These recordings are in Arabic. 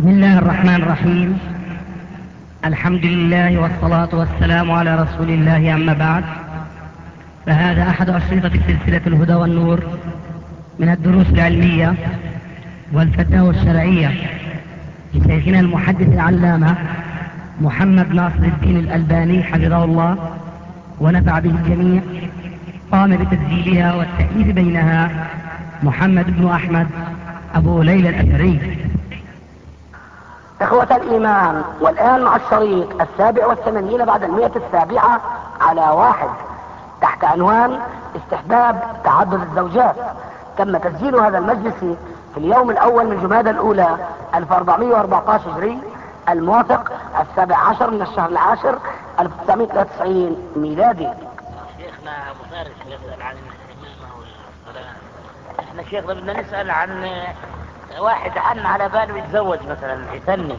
بسم الله الرحمن الرحيم. الحمد لله والصلاة والسلام على رسول الله، أما بعد، فهذا أحد أشرطة سلسلة الهدى والنور من الدروس العلمية والفتاوى الشرعية لشيخنا المحدث العلامة محمد ناصر الدين الألباني حفظه الله ونفع به الجميع. قام بتسجيلها والتأليف بينها محمد بن أحمد أبو ليلى الأثري. إخوة الإيمان، والآن مع الشريط 87 بعد 107 على 1 تحت عنوان استحباب تعدد الزوجات. تم تسجيل هذا المجلس في اليوم الأول من جمادى الأولى 1414 هجري، الموافق 17 من الشهر العاشر 1993 ميلادي. شيخنا أبو فارس يسأل عن الإمامة والصلاة. احنا شيخنا بدنا نسأل عن واحد عن على باله يتزوج مثلا يثني،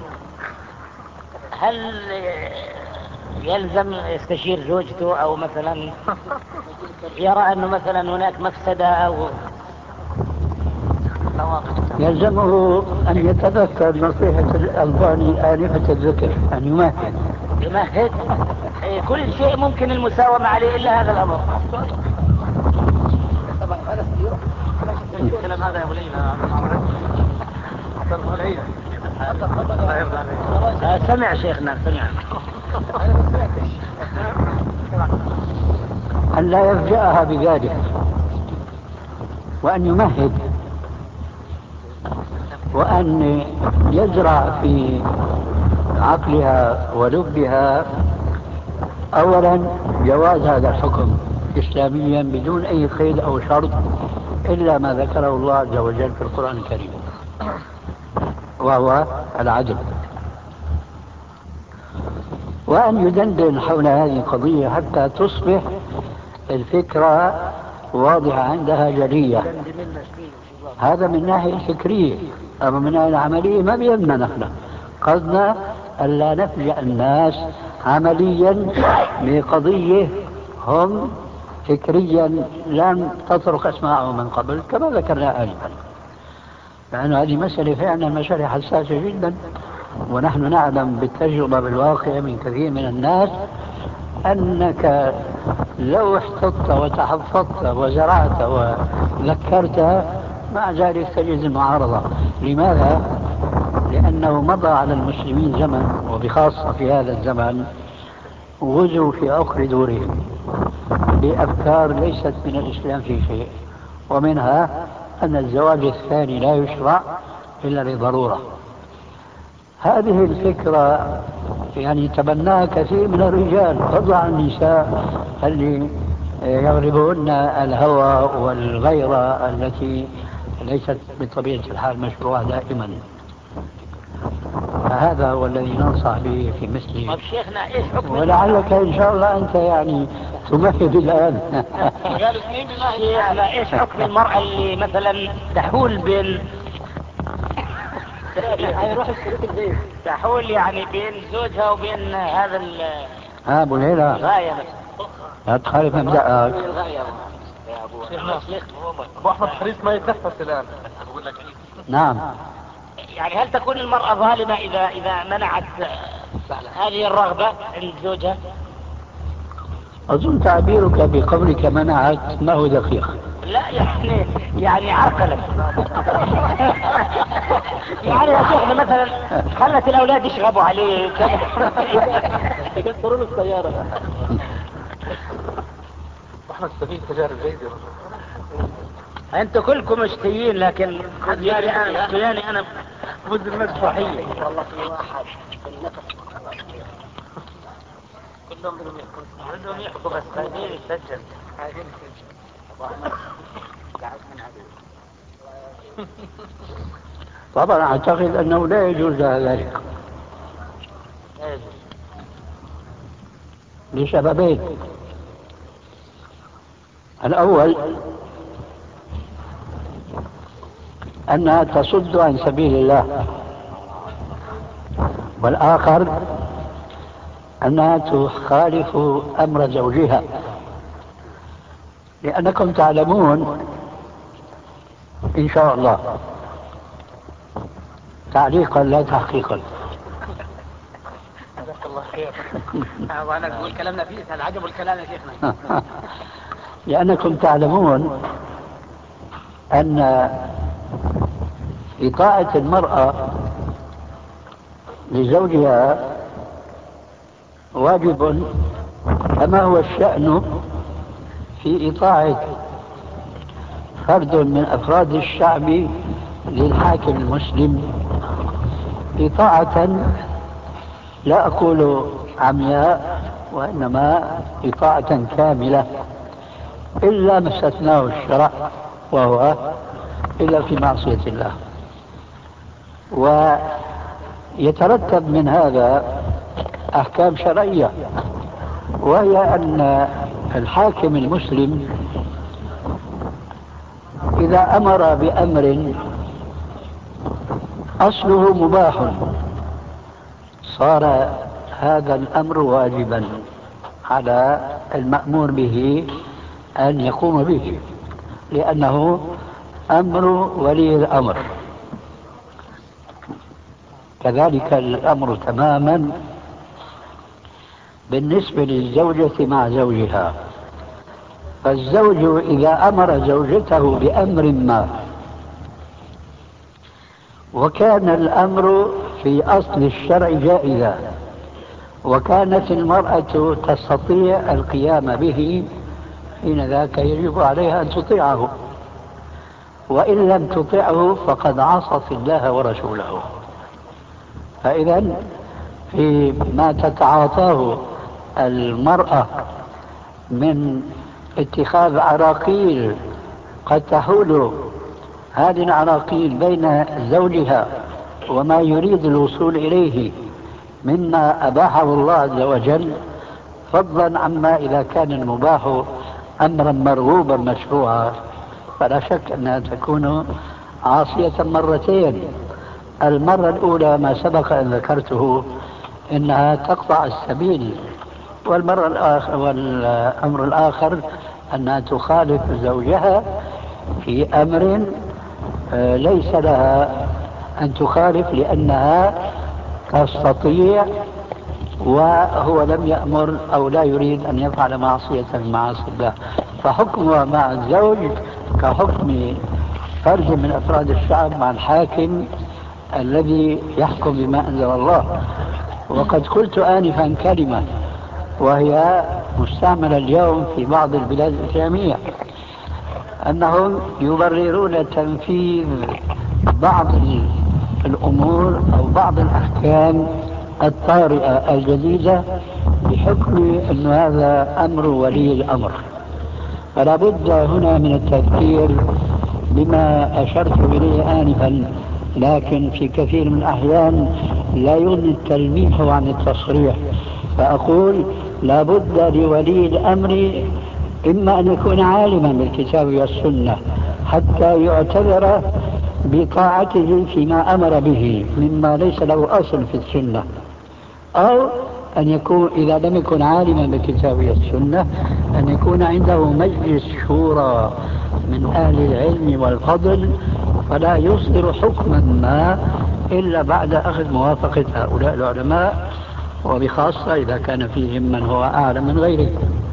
هل يلزم يستشير زوجته او مثلا يرى انه مثلا هناك مفسدة او يلزمه ان يتذكر نصيحة الألباني آنفة الذكر، ان يمهد كل شيء ممكن المساومة عليه الا هذا الامر. الكلام هذا يا ابو ليلى سمع شيخنا سمع. أن لا يفجأها بذلك، وأن يمهد، وأن يزرع في عقلها ولبها أولا جواز هذا الحكم إسلاميا بدون أي قيد أو شرط إلا ما ذكره الله عز وجل في القرآن الكريم، وهو العدل، وأن يدندن حول هذه القضية حتى تصبح الفكرة واضحة عندها جلية. هذا من ناحية فكرية، أما من ناحية العملية ما بيهمنا نحن، قصدنا ألا نفجأ الناس عمليا بقضية هم فكريا لم تطرق أسماعهم من قبل كما ذكرنا آنفا، لأن هذه مسألة فعلا مسألة حساسة جدا، ونحن نعلم بالتجربة بالواقع من كثير من الناس أنك لو احتطت وتحفظت وزرعت وذكرت مع ذلك تجد المعارضة. لماذا؟ لأنه مضى على المسلمين زمن، وبخاصة في هذا الزمن غزوا في عقر دورهم بأفكار ليست من الإسلام في شيء، ومنها أن الزواج الثاني لا يشرع إلا لضرورة. هذه الفكرة يعني تبناها كثير من الرجال فضلا عن النساء اللي يغلبهن الهوى والغيرة التي ليست بطبيعة الحال مشروعة دائما. فهذا هو الذي ننصح به في مثله. طب شيخنا ايش حكم، ولعلك ان شاء الله انت يعني تمهد الان. شيخنا ايش حكم المرأة اللي مثلا تحول بين تحول يعني بين زوجها وبين هذا ابو ليلى الغاية لا تخالف مبدأك. يا ابو احمد حريص ما يتنفس الان. نعم، يعني هل تكون المرأة ظالمة إذا منعت هذه الرغبة عند زوجها؟ أظن تعبيرك بقولك منعت ما هو دقيق. لا يعني عرقلت. يعني يا شيخنا مثلا خلت الأولاد يشغبوا عليه يكسرون السيارة. احنا نستفيد تجارب جيدة. انتوا كلكم مشتيين، لكن يعني انا بد المسرحية. والله في واحد كلهم بدهم يحكوا بس خايفين يسجل. طبعا أعتقد أنه لا يجوز ذلك لسببين. الأول أنها تصد عن سبيل الله، والآخر أنها تخالف أمر زوجها، لأنكم تعلمون إن شاء الله تعليقا لا تحقيقا. جزاك الله خير. وانا بقول كلامنا فيه هذا عجب الكلام يا شيخنا. لأنكم تعلمون أن إطاعة المرأة لزوجها واجب كما هو الشأن في إطاعة فرد من أفراد الشعب للحاكم المسلم إطاعة لا أقول عمياء وإنما إطاعة كاملة إلا ما استثناه الشرع وهو إلا في معصية الله. ويترتب من هذا أحكام شرعية، وهي أن الحاكم المسلم إذا أمر بأمر أصله مباح صار هذا الأمر واجبا على المأمور به أن يقوم به، لأنه أمر ولي الأمر. كذلك الأمر تماما بالنسبة للزوجة مع زوجها. فالزوج إذا أمر زوجته بأمر ما وكان الأمر في أصل الشرع جائزا وكانت المرأة تستطيع القيام به، حين ذاك يجب عليها أن تطيعه، وإن لم تطيعه فقد عصت الله ورسوله. فإذا فيما تتعاطاه المرأة من اتخاذ عراقيل قد تحول هذه العراقيل بين زوجها وما يريد الوصول إليه مما أباحه الله عز وجل، فضلا عما إذا كان المباح أمرا مرغوبا مشروعا، فلا شك أنها تكون عاصية مرتين. المرة الأولى ما سبق أن ذكرته إنها تقطع السبيل، والأمر الآخر أنها تخالف زوجها في أمر ليس لها أن تخالف لأنها تستطيع وهو لم يأمر أو لا يريد أن يفعل معصية من معاصي الله. فحكمها مع الزوج كحكم فرد من أفراد الشعب مع الحاكم الذي يحكم بما أنزل الله. وقد قلت آنفا كلمة وهي مستعملة اليوم في بعض البلاد الإسلامية، أنهم يبررون تنفيذ بعض الأمور أو بعض الأحكام الطارئة الجديدة بحكم أن هذا أمر ولي الأمر. فلا بد هنا من التذكير بما أشرت إليه آنفا، لكن في كثير من الأحيان لا يغني التلميح عن التصريح، فأقول لا بد لولي الأمر إما أن يكون عالما بالكتاب والسنة حتى يعتبر بطاعته فيما أمر به مما ليس له أصل في السنة، أو أن يكون إذا لم يكن عالما بالكتاب والسنة أن يكون عنده مجلس شورى من أهل العلم والفضل، فلا يصدر حكما ما إلا بعد أخذ موافقة هؤلاء العلماء، وبخاصة إذا كان فيهم من هو أعلم من غيره.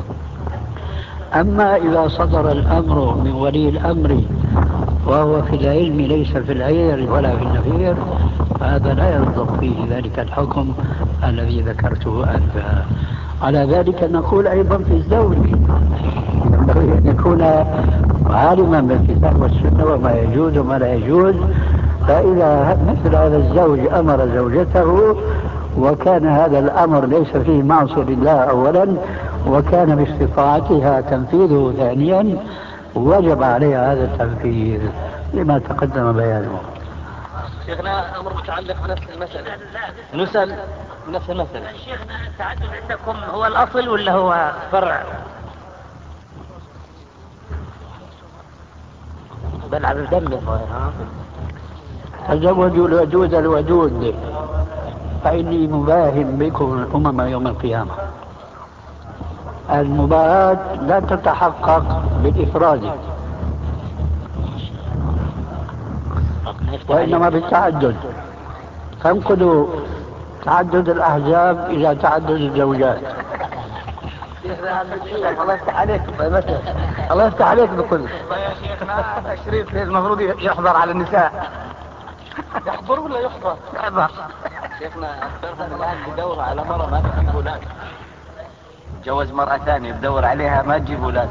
أما إذا صدر الأمر من ولي الأمر وهو في العلم ليس في العير ولا في النفير، فهذا لا يصدق فيه ذلك الحكم الذي ذكرته آنفا. على ذلك نقول أيضا في الزوج ينبغي أن يكون عالما بالكتاب والسنة وما يجوز وما لا يجوز. فإذا مثل هذا الزوج أمر زوجته وكان هذا الأمر ليس فيه معصية لله أولا وكان باستطاعتها تنفيذه ثانيا، وجب عليها هذا التنفيذ لما تقدم بيانه. شيخنا أمر متعلق بنفس المسألة، نسأل نفس المسألة. شيخنا التعدد عندكم هو الأصل ولا هو فرع؟ بلعب الدم تزوجوا الودود الودود فإني مباهن بكم الأمم يوم القيامة. المباهاة لا تتحقق بالإفراد وإنما بالتعدد. تنقض تعدد الأحزاب إلى تعدد الزوجات. الله يفتح عليك الله يفتح عليك بكل يا شيخنا الشريف المفروض يحضر على النساء. يحضر ولا يحضر؟ يحضر. شيخنا أكثرهم الآن بدور على مرة ما تجيب أولاد، جوز مرأة ثانية بدور عليها ما تجيب أولاد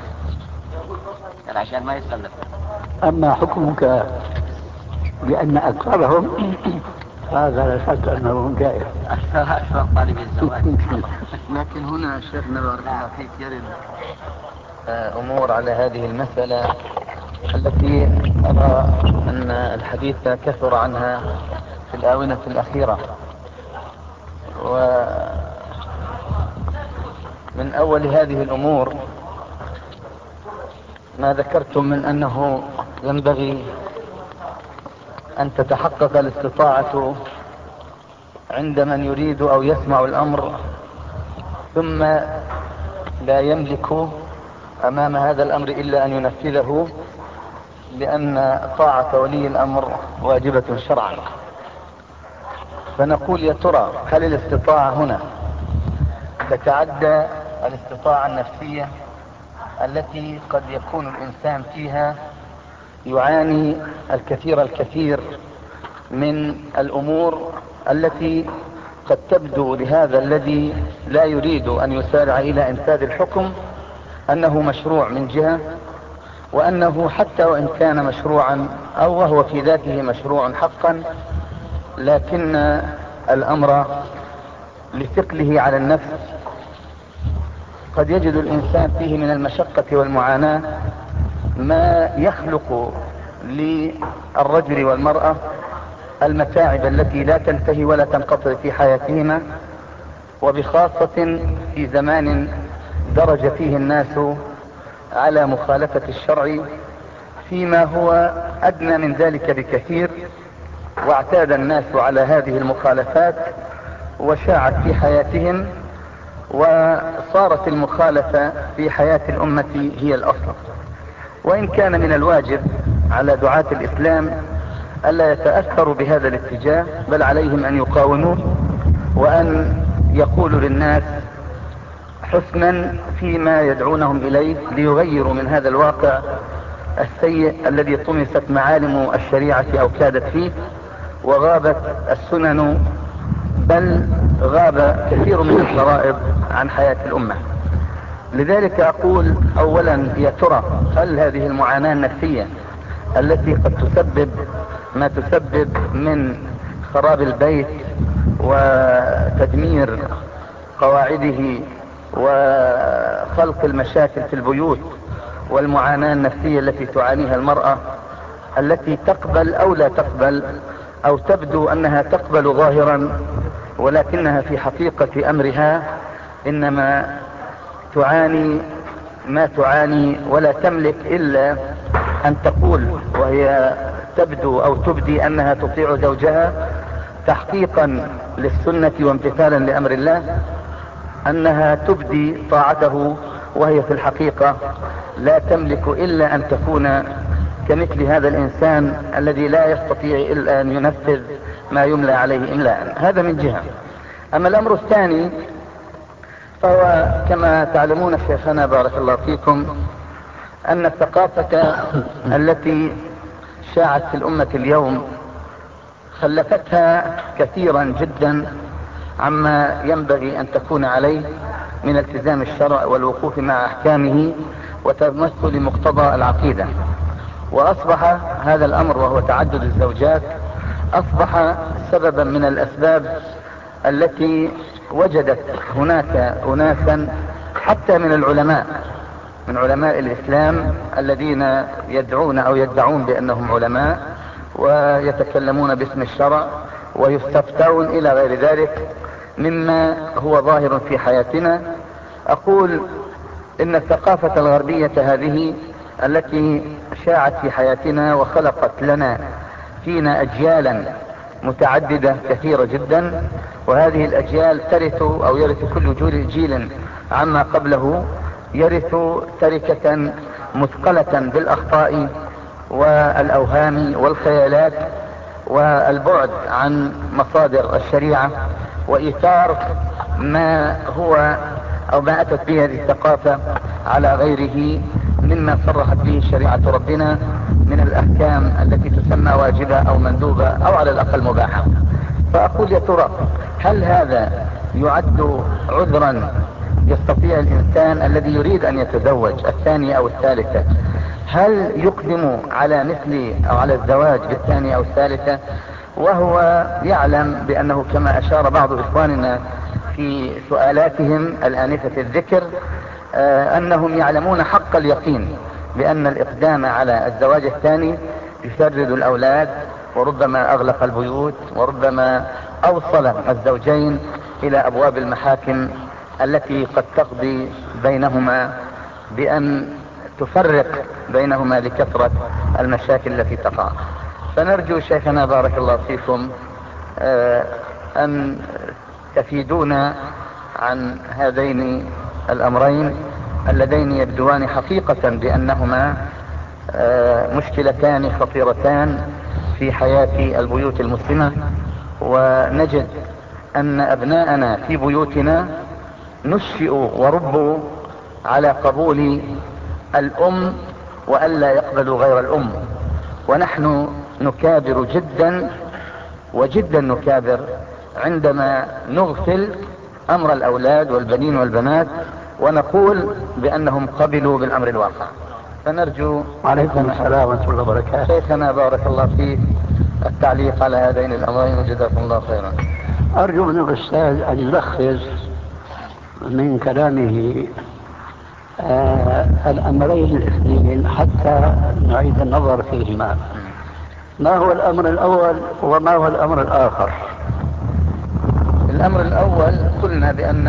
عشان ما يتخلف. أما حكمك بأن أكثرهم هذا لا شك أنه جائز. أكثر طالب الزواج. لكن هنا شيخنا بارك الله فيك يرد أمور على هذه المسألة التي أرى أن الحديث كثر عنها في الآونة الأخيرة، ومن أول هذه الأمور ما ذكرتم من أنه ينبغي أن تتحقق الاستطاعة عند من يريد أو يسمع الأمر ثم لا يملك أمام هذا الأمر إلا أن ينفذه، لأن طاعة ولي الأمر واجبة شرعا. فنقول يا ترى هل الاستطاعة هنا تتعدى الاستطاعة النفسية التي قد يكون الإنسان فيها يعاني الكثير من الأمور التي قد تبدو لهذا الذي لا يريد أن يسارع إلى إنفاذ الحكم أنه مشروع من جهة، وأنه حتى وإن كان مشروعا أو وهو في ذاته مشروع حقا، لكن الأمر لثقله على النفس قد يجد الإنسان فيه من المشقة والمعاناة ما يخلق للرجل والمرأة المتاعب التي لا تنتهي ولا تنقطع في حياتهما، وبخاصة في زمان درج فيه الناس على مخالفة الشرع فيما هو أدنى من ذلك بكثير، واعتاد الناس على هذه المخالفات وشاعت في حياتهم، وصارت المخالفة في حياة الأمة هي الأصل. وإن كان من الواجب على دعاة الإسلام ألا يتأثروا بهذا الاتجاه، بل عليهم أن يقاوموه وأن يقولوا للناس حسنا فيما يدعونهم إليه ليغيروا من هذا الواقع السيء الذي طمست معالم الشريعة أو كادت فيه وغابت السنن، بل غاب كثير من الفرائض عن حياة الأمة. لذلك أقول أولا يا ترى هل هذه المعاناة النفسية التي قد تسبب ما تسبب من خراب البيت وتدمير قواعده وخلق المشاكل في البيوت، والمعاناة النفسية التي تعانيها المرأة التي تقبل أو لا تقبل أو تبدو أنها تقبل ظاهرا ولكنها في حقيقة أمرها إنما تعاني ما تعاني ولا تملك إلا أن تقول وهي تبدو أو تبدي أنها تطيع زوجها تحقيقا للسنة وامتثالا لأمر الله، أنها تبدي طاعته وهي في الحقيقة لا تملك إلا أن تكون كمثل هذا الإنسان الذي لا يستطيع إلا أن ينفذ ما يملى عليه إملاء. هذا من جهة. أما الأمر الثاني فهو كما تعلمون شيخنا بارك الله فيكم أن الثقافة التي شاعت في الأمة اليوم خلفتها كثيرا جدا عما ينبغي أن تكون عليه من التزام الشرع والوقوف مع أحكامه وتمثل مقتضى العقيدة. وأصبح هذا الأمر وهو تعدد الزوجات أصبح سببا من الأسباب التي وجدت هناك أناسا حتى من العلماء من علماء الإسلام الذين يدعون أو يدعون بأنهم علماء ويتكلمون باسم الشرع ويستفتون إلى غير ذلك مما هو ظاهر في حياتنا. أقول إن الثقافة الغربية هذه التي شاعت في حياتنا وخلقت لنا فينا أجيالا متعددة كثيرة جدا، وهذه الأجيال ترث أو يرث كل جيل عما قبله يرث تركة مثقلة بالأخطاء والأوهام والخيالات والبعد عن مصادر الشريعة وإيثار ما هو أو ما أتت به هذه الثقافة على غيره مما صرحت به شريعة ربنا من الأحكام التي تسمى واجبة أو مندوبة أو على الأقل مباحة. فأقول يا ترى هل هذا يعد عذرا يستطيع الإنسان الذي يريد أن يتزوج الثانية أو الثالثة، هل يقدم على مثل أو على الزواج بالثانية أو الثالثة وهو يعلم بأنه كما أشار بعض إخواننا في سؤالاتهم الآنفة الذكر أنهم يعلمون حق اليقين بأن الإقدام على الزواج الثاني يشرد الأولاد وربما أغلق البيوت وربما أوصل الزوجين إلى أبواب المحاكم التي قد تقضي بينهما بأن تفرق بينهما لكثرة المشاكل التي تقع. فنرجو شيخنا بارك الله فيكم أن تفيدونا عن هذين الأمرين اللذين يبدوان حقيقة بأنهما مشكلتان خطيرتان في حياة البيوت المسلمة، ونجد أن أبناءنا في بيوتنا نشئوا وربوا على قبول الأم وألا يقبلوا غير الأم، ونحن نكابر جدا وجدا نكابر عندما نغفل أمر الأولاد والبنين والبنات ونقول بأنهم قبلوا بالأمر الواقع. فنرجو وعليكم السلام ورحمة الله وبركاته. شيخنا بارك الله فيك التعليق على هذين الأمرين وجزاكم الله خيرا. أرجو من الأستاذ أن يلخص من كلامه الأمرين الاثنين حتى نعيد النظر فيهما. ما هو الأمر الأول وما هو الأمر الآخر؟ الأمر الأول قلنا بأن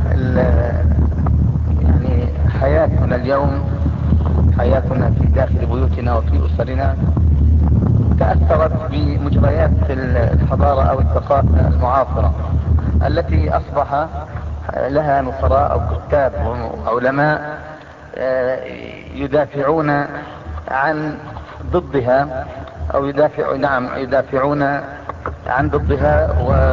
يعني حياتنا اليوم، حياتنا في داخل بيوتنا وفي أسرنا تأثرت بمجريات الحضارة أو الثقافة المعاصرة التي أصبح لها نصراء أو كتاب وعلماء يدافعون عن ضدها أو يدافعون عن ضدها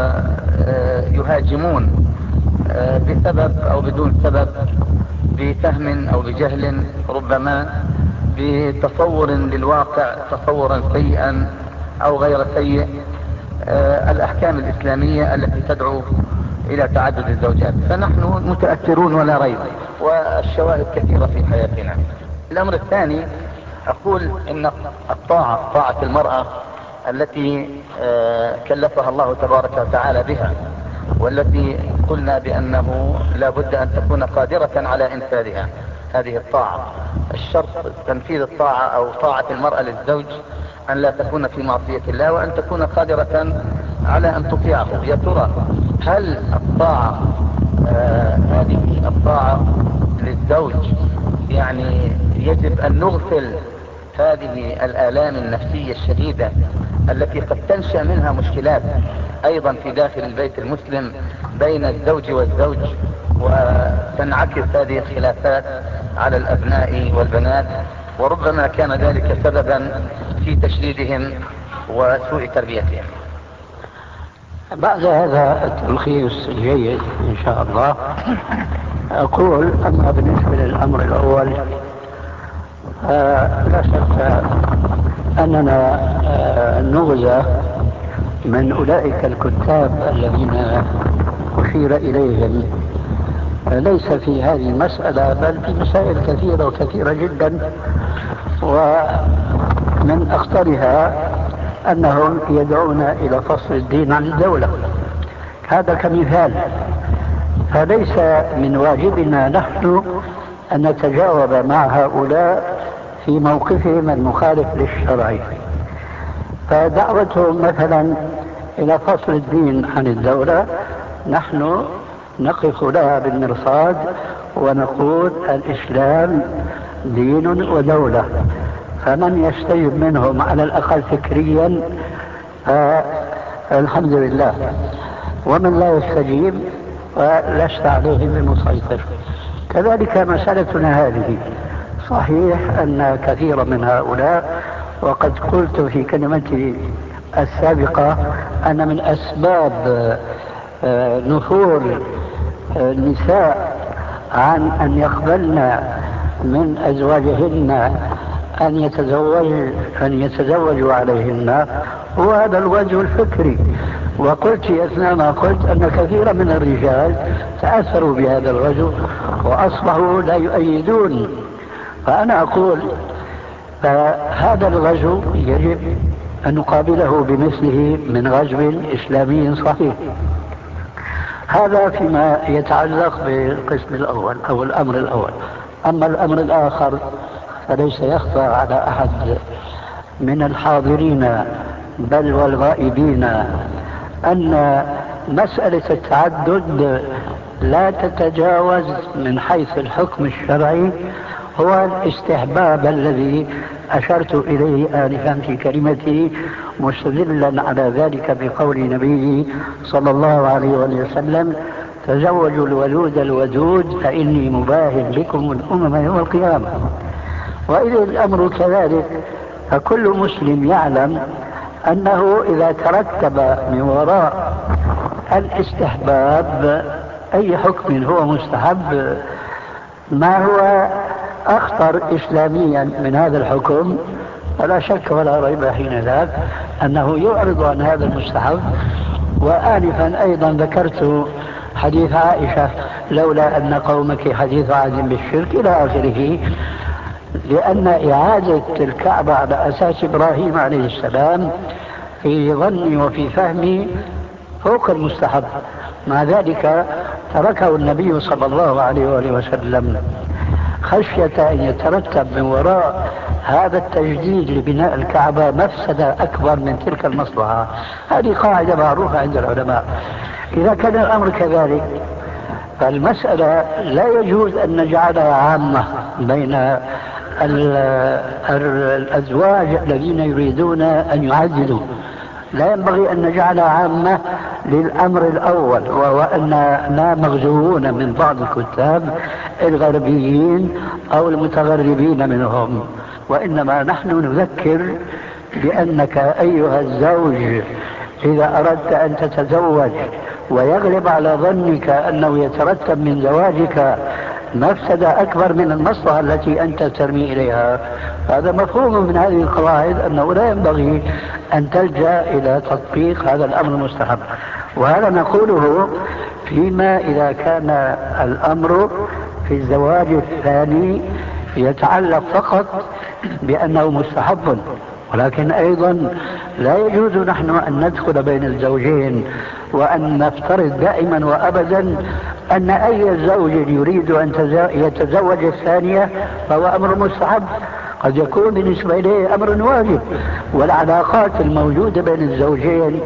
ويهاجمون بسبب أو بدون سبب، بفهم أو بجهل، ربما بتصور للواقع تصورا سيئا أو غير سيء، الأحكام الإسلامية التي تدعو إلى تعدد الزوجات. فنحن متأثرون ولا ريب، والشواهد كثيرة في حياتنا. الأمر الثاني أقول إن طاعة المرأة التي كلفها الله تبارك وتعالى بها، والتي قلنا بأنه لا بد أن تكون قادرة على إنفاذها هذه الطاعة. الشرط تنفيذ الطاعة أو طاعة المرأة للزوج أن لا تكون في معصية الله وأن تكون قادرة على أن تطيعه. يا ترى هل الطاعة هذه الطاعة للزوج يعني يجب أن نغفل هذه الآلام النفسية الشديدة التي قد تنشأ منها مشكلات أيضا في داخل البيت المسلم بين الزوج والزوج، وتنعكس هذه الخلافات على الأبناء والبنات، وربما كان ذلك سببا في تشديدهم وسوء تربيتهم. بعد هذا التلخيص الجيد إن شاء الله أقول أما بالنسبة للأمر الأول لا شك أننا نغزى من أولئك الكتاب الذين أشير إليهم، ليس في هذه المسألة بل في مسائل كثيرة وكثيرة جدا، ومن أخطرها أنهم يدعون إلى فصل الدين عن الدولة، هذا كمثال. فليس من واجبنا نحن أن نتجاوب مع هؤلاء في موقفهم المخالف للشرع. فدعوتهم مثلا إلى فصل الدين عن الدولة نحن نقف لها بالمرصاد ونقول الإسلام دين ودولة، فمن يستجب منهم على الأقل فكريا الحمد لله، ومن لا يستجيب فلست عليه بمسيطر. كذلك مسألتنا هذه صحيح أن كثير من هؤلاء، وقد قلت في كلمتي السابقة أن من أسباب نفور النساء عن أن يقبلن من أزواجهن أن يتزوجوا عليهن هو هذا الوجه الفكري. وقلت أثناء ما قلت أن كثيرا من الرجال تأثروا بهذا الوجه وأصبحوا لا يؤيدون. فأنا أقول فهذا الغزو يجب أن نقابله بمثله من غزو إسلامي صحيح. هذا فيما يتعلق بالقسم الأول أو الأمر الأول. أما الأمر الآخر فليس يخفى على أحد من الحاضرين بل والغائبين أن مسألة التعدد لا تتجاوز من حيث الحكم الشرعي هو الاستحباب الذي أشرت إليه آنفا في كلمتي مستدلا على ذلك بقول نبيه صلى الله عليه وسلم: تزوجوا الولود الودود فإني مباهل بكم الأمم يوم القيامة. وإذا الأمر كذلك فكل مسلم يعلم أنه إذا ترتب من وراء الاستحباب أي حكم هو مستحب ما هو أخطر إسلاميا من هذا الحكم فلا شك ولا ريب حين ذاك أنه يعرض عن هذا المستحب. وآنفا أيضا ذكرت حديث عائشة: لولا أن قومك حديث عهد بالشرك إلى آخره، لأن إعادة الكعبة على أساس إبراهيم عليه السلام في ظني وفي فهمي فوق المستحب. مع ذلك تركه النبي صلى الله عليه وسلم خشية أن يترتب من وراء هذا التجديد لبناء الكعبة مفسدة أكبر من تلك المصلحة. هذه قاعدة معروفة عند العلماء. إذا كان الأمر كذلك فالمسألة لا يجوز أن نجعلها عامة بين الأزواج الذين يريدون أن يعددوا. لا ينبغي أن نجعلها عامة للأمر الأول، وهو أننا مغزوون من بعض الكتاب الغربيين أو المتغربين منهم، وإنما نحن نذكر بأنك أيها الزوج إذا أردت أن تتزوج ويغلب على ظنك أنه يترتب من زواجك مفسدة أكبر من المصلحة التي أنت ترمي إليها، هذا مفهوم من هذه القواعد أنه لا ينبغي أن تلجأ إلى تطبيق هذا الأمر المستحب. وهذا نقوله فيما إذا كان الأمر في الزواج الثاني يتعلق فقط بأنه مستحب. ولكن أيضا لا يجوز نحن أن ندخل بين الزوجين وأن نفترض دائما وأبدا أن أي زوج يريد أن يتزوج الثانية فهو أمر مستحب، قد يكون بالنسبة إليه أمر واجب. والعلاقات الموجودة بين الزوجين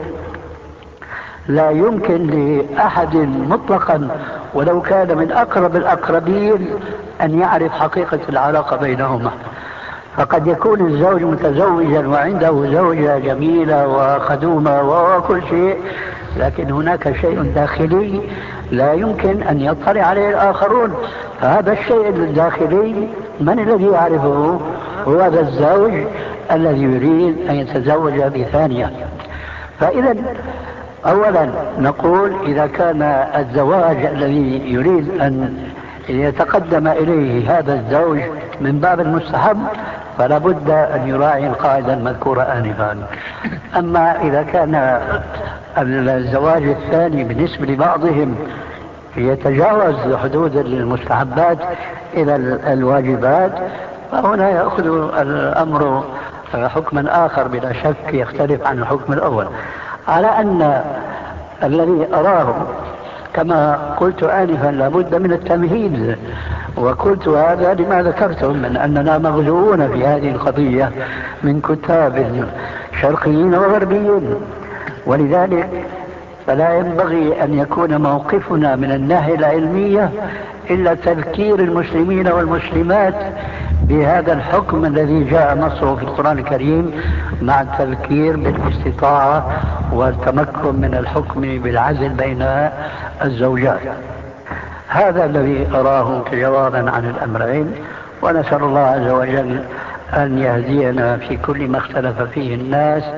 لا يمكن لأحد مطلقا ولو كان من أقرب الأقربين أن يعرف حقيقة العلاقة بينهما. فقد يكون الزوج متزوجا وعنده زوجة جميلة وخدومة وكل شيء، لكن هناك شيء داخلي لا يمكن أن يطلع عليه الآخرون. فهذا الشيء الداخلي من الذي يعرفه؟ هو هذا الزوج الذي يريد أن يتزوج بثانية. فإذا أولا نقول إذا كان الزواج الذي يريد أن يتقدم إليه هذا الزوج من باب المستحب فلا بد أن يراعي القاعدة المذكورة آنفا. أما إذا كان الزواج الثاني بالنسبة لبعضهم يتجاوز حدود المستحبات إلى الواجبات فهنا يأخذ الأمر حكما آخر بلا شك يختلف عن الحكم الأول. على أن الذي أراه كما قلت آنفا لابد من التمهيد، وقلت هذا لما ذكرتم من أننا مغزوون في هذه القضية من كتاب شرقيين وغربيين، ولذلك فلا ينبغي أن يكون موقفنا من الناحية العلمية إلا تذكير المسلمين والمسلمات بهذا الحكم الذي جاء نصه في القرآن الكريم مع التذكير بالاستطاعة والتمكن من الحكم بالعزل بين الزوجات. هذا الذي أراه جوابا عن الأمرين، ونسأل الله عز وجل أن يهدينا في كل ما اختلف فيه الناس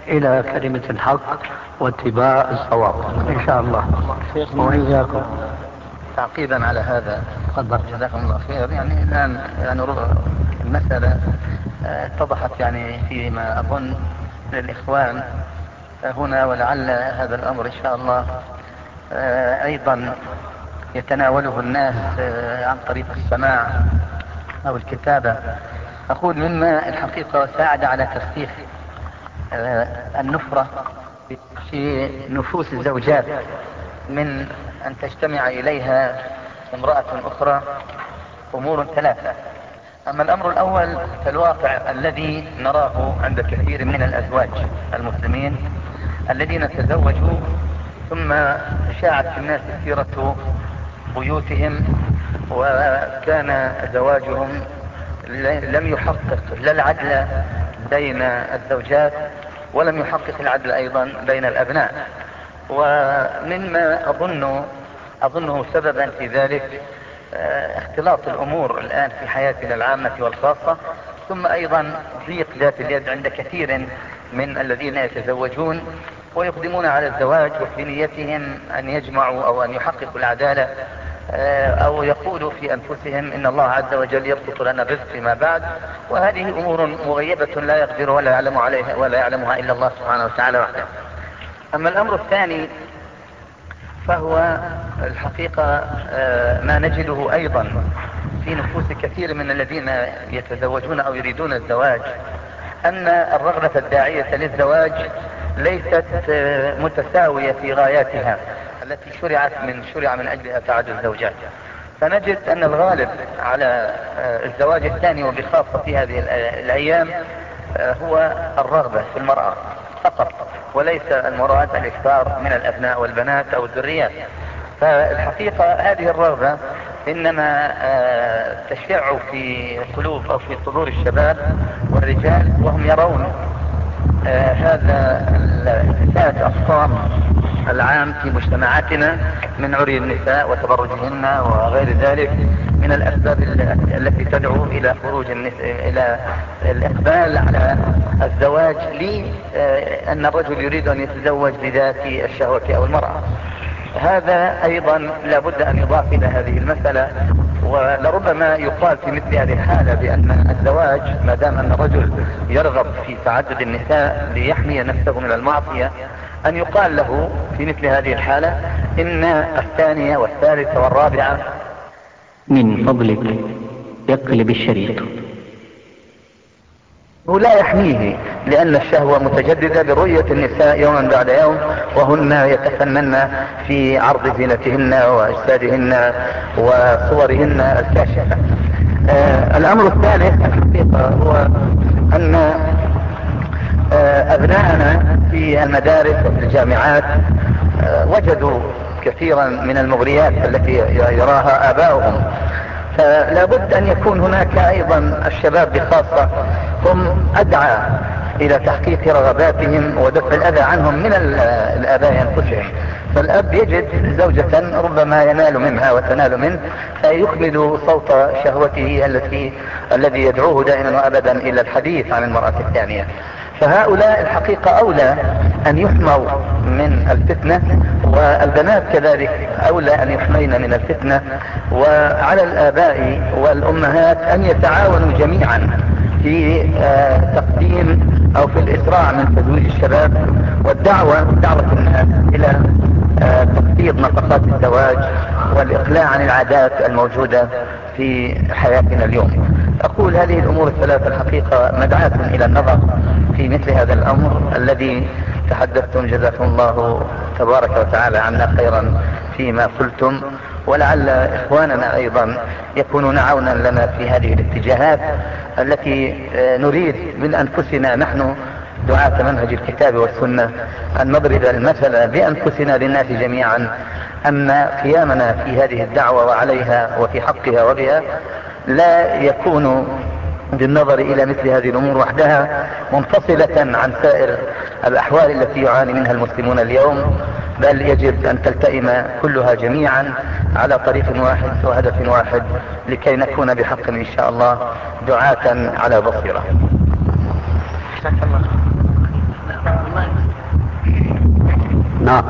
إلى كلمة الحق واتباع الصواب إن شاء الله. وإياكم. تعقيبا على هذا، تفضل. جزاكم الله خير. يعني الآن يعني المسألة اتضحت يعني فيما أظن للإخوان هنا، ولعل هذا الأمر إن شاء الله أيضا يتناوله الناس عن طريق السماع أو الكتابة. أقول مما الحقيقة ساعد على ترسيخ النفرة في نفوس الزوجات من أن تجتمع إليها امرأة أخرى أمور ثلاثة. أما الأمر الأول فالواقع الذي نراه عند كثير من الأزواج المسلمين الذين تزوجوا ثم شاعت في الناس سيرة بيوتهم، وكان زواجهم لم يحقق لا العدل بين الزوجات ولم يحقق العدل أيضا بين الأبناء. ومما أظنه سببا في ذلك اختلاط الأمور الآن في حياتنا العامة والخاصة، ثم أيضا ضيق ذات اليد عند كثير من الذين يتزوجون ويقدمون على الزواج وفي نيتهم أن يجمعوا أو أن يحققوا العدالة، أو يقولوا في أنفسهم إن الله عز وجل يبسط لنا الرزق فيما بعد، وهذه أمور مغيبة لا يقدر ولا يعلم عليها ولا يعلمها إلا الله سبحانه وتعالى وحده. أما الأمر الثاني فهو الحقيقة ما نجده أيضا في نفوس كثير من الذين يتزوجون أو يريدون الزواج، أن الرغبة الداعية للزواج ليست متساوية في غاياتها التي شرع من أجلها تعدد الزوجات. فنجد أن الغالب على الزواج الثاني وبخاصة في هذه الأيام هو الرغبة في المرأة فقط، وليس المراد الإكثار من الأبناء والبنات أو الذريات. فالحقيقة هذه الرغبة إنما تشع في قلوب أو في صدور الشباب والرجال، وهم يرون هذا الفساد الصام العام في مجتمعاتنا من عري النساء وتبرجهن وغير ذلك من الأسباب التي تدعو إلى خروج إلى الإقبال على الزواج، لأن الرجل يريد أن يتزوج لذات الشهوة أو المرأة. هذا أيضا لابد أن يضاف إلى هذه المسألة، ولربما يقال في مثل هذه الحالة بأن الزواج ما دام أن الرجل يرغب في تعدد النساء ليحمي نفسه من المعصية، أن يقال له في مثل هذه الحالة إن الثانية والثالثة والرابعة. من فضلك يقلب الشريط. لا يحميه، لأن الشهوة متجددة برؤية النساء يوما بعد يوم، وهن يتفنن في عرض زينتهن وأجسادهن وصورهن الكاشفة. الأمر الثالث الحقيقة هو أن أبناءنا في المدارس وفي الجامعات وجدوا كثيرا من المغريات التي يراها آباؤهم، فلا بد أن يكون هناك أيضا الشباب بخاصة هم أدعى إلى تحقيق رغباتهم ودفع الأذى عنهم من الآباء أنفسهم. فالأب يجد زوجة ربما ينال منها وتنال منه، فيكمل صوت شهوته الذي يدعوه دائما وأبدا إلى الحديث عن المرأة الثانية. فهؤلاء الحقيقة أولى أن يحموا من الفتنة، والبنات كذلك أولى أن يحمين من الفتنة. وعلى الآباء والأمهات أن يتعاونوا جميعا في تقديم أو في الإسراع من تزويج الشباب، دعوة الناس إلى تخفيض نفقات الزواج والإقلاع عن العادات الموجودة في حياتنا اليوم. أقول هذه الأمور الثلاثة الحقيقة مدعاة إلى النظر في مثل هذا الأمر الذي تحدثتم، جزاكم الله تبارك وتعالى عنا خيرا فيما قلتم، ولعل إخواننا أيضا يكونون عونا لنا في هذه الاتجاهات التي نريد من أنفسنا نحن دعاة منهج الكتاب والسنة أن نضرب المثل بأنفسنا للناس جميعا، أن قيامنا في هذه الدعوة وعليها وفي حقها وبها لا يكون بالنظر إلى مثل هذه الأمور وحدها منفصلة عن سائر الأحوال التي يعاني منها المسلمون اليوم، بل يجب أن تلتئم كلها جميعا على طريق واحد وهدف واحد لكي نكون بحق إن شاء الله دعاة على بصيرة. نعم.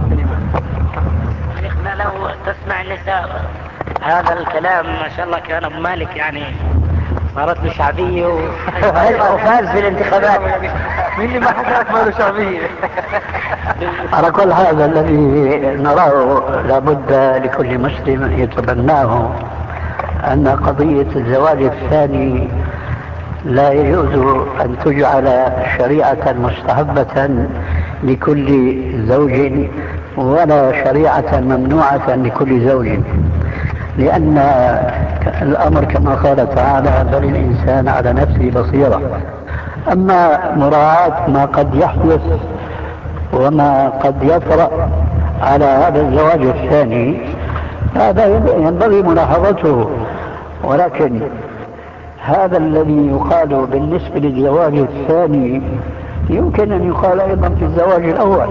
شيخنا لو تسمع النساء هذا الكلام ما شاء الله كان ابو مالك يعني صارت له شعبيه وفاز في الانتخابات. مين اللي ما حكت ما له شعبيه؟ على كل هذا الذي نراه لابد لكل مسلم يتبناه أن قضية الزواج الثاني لا يجوز أن تجعل شريعة مستحبة لكل زوج ولا شريعة ممنوعة لكل زوج، لأن الأمر كما قال تعالى بل الإنسان على نفسه بصيرة. أما مراعاة ما قد يحدث وما قد يطرأ على هذا الزواج الثاني هذا ينبغي ملاحظته، ولكن هذا الذي يقال بالنسبة للزواج الثاني يمكن أن يقال أيضا في الزواج الأول.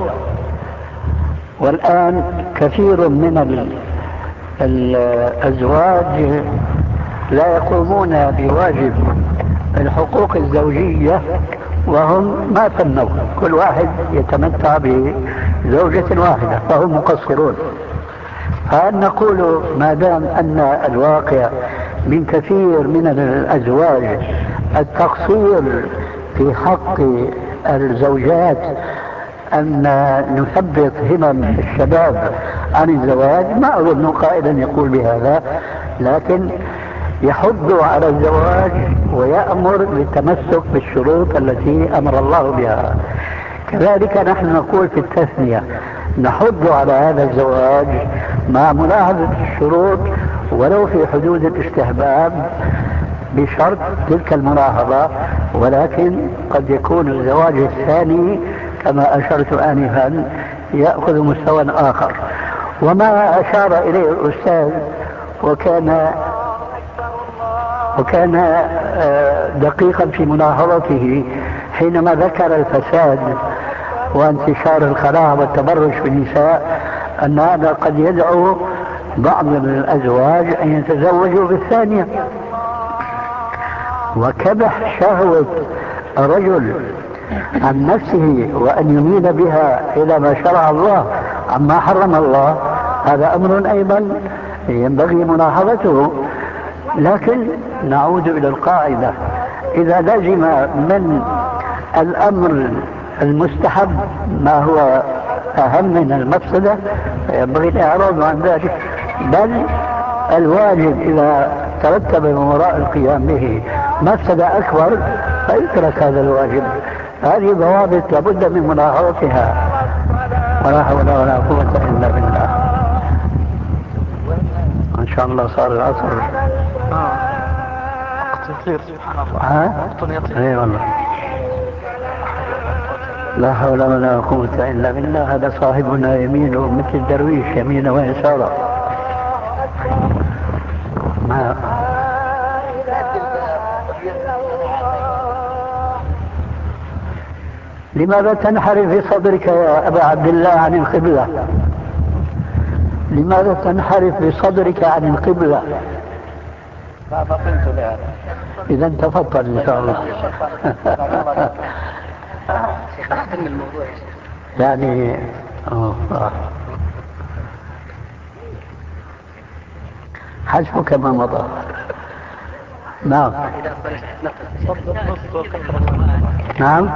والآن كثير من الأزواج لا يقومون بواجب الحقوق الزوجية وهم ما تنوا، كل واحد يتمتع بزوجة واحدة فهم مقصرون. فأن نقول ما دام أن الواقع من كثير من الأزواج التقصير في حق الزوجات أن نثبط همم الشباب عن الزواج، ما أظن قائلا يقول بهذا، لكن يحض على الزواج ويأمر بالتمسك بالشروط التي أمر الله بها. كذلك نحن نقول في التثنية نحض على هذا الزواج مع ملاحظة الشروط ولو في حدود الاستحباب بشرط تلك الملاحظة، ولكن قد يكون الزواج الثاني كما أشرت آنفا يأخذ مستوى آخر. وما أشار إليه الأستاذ وكان دقيقا في ملاحظته حينما ذكر الفساد وانتشار الخلاع والتبرج في النساء، أن هذا قد يدعو بعض الأزواج أن يتزوجوا بالثانية، وكبح شهوة الرجل عن نفسه وأن يميل بها إلى ما شرع الله عما حرم الله، هذا أمر أيضا ينبغي ملاحظته. لكن نعود إلى القاعدة، إذا لزم من الأمر المستحب ما هو أهم من المفسدة ينبغي الإعراض عن ذلك، بل الواجب إذا ترتب من وراء القيام به مفسدة أكبر فيترك هذا الواجب. هذه ضوابط لابد من ملاحظتها، ولا حول ولا قوة إلا بالله. إن شاء الله صار العصر. يطير سبحان الله. اي والله لا حول ولا قوة إلا بالله. هذا صاحبنا يمينه مثل الدرويش يمينه ويساره. لماذا تنحرف في صدرك يا أبا عبد الله عن القبلة؟ لماذا تنحرف بصدرك عن القبلة؟ ما فطنت لهذا. إذا تفضل إن شاء الله. شيخ أختم الموضوع يعني حسبك ما مضى. نعم نعم.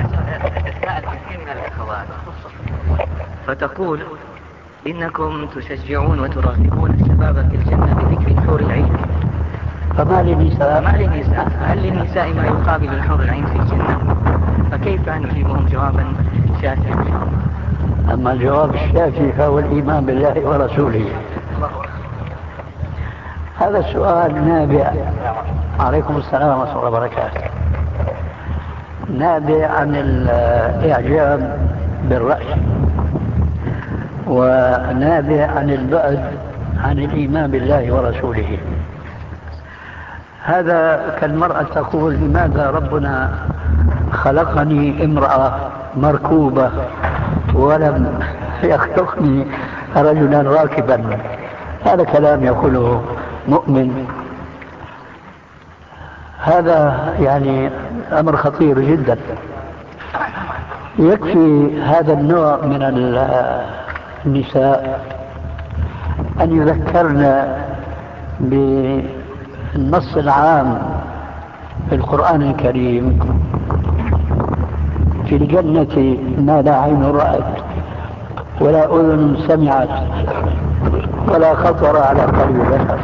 فتقول إنكم تشجعون وترغبون الشباب في الجنة بذكر الحور العين، فما للنساء هل للنساء ما يقابل الحور العين في الجنة؟ فكيف نجيبهم جوابا شافيا؟ أما الجواب الشافي فهو الإيمان بالله ورسوله. هذا السؤال نابع، عليكم السلام ورحمة الله وبركاته، نابع عن الإعجاب بالرأي، ونابع عن البعد عن الإيمان بالله ورسوله. هذا كالمرأة تقول لماذا ربنا خلقني امرأة مركوبة ولم يخلقني رجلا راكبا. هذا كلام يقوله مؤمن، هذا يعني أمر خطير جدا. يكفي هذا النوع من النساء أن يذكرنا بالنص العام في القرآن الكريم: في الجنة ما لا عين رأت ولا أذن سمعت ولا خطر على قلب بشر.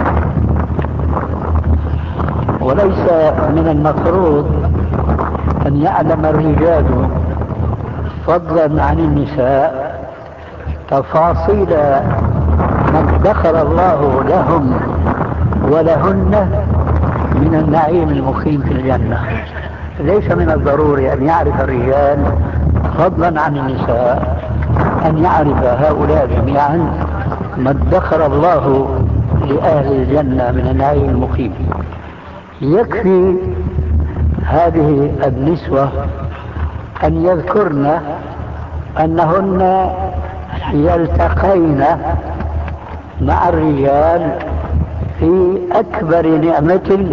وليس من المفروض أن يعلم الرجال فضلا عن النساء تفاصيل ما ادخر الله لهم ولهن من النعيم المقيم في الجنة. ليس من الضروري أن يعرف الرجال فضلا عن النساء أن يعرف هؤلاء جميعا ما ادخر الله لأهل الجنة من النعيم المقيم. يكفي هذه النسوة أن يذكرن أنهن يلتقين مع الرجال في أكبر نعمة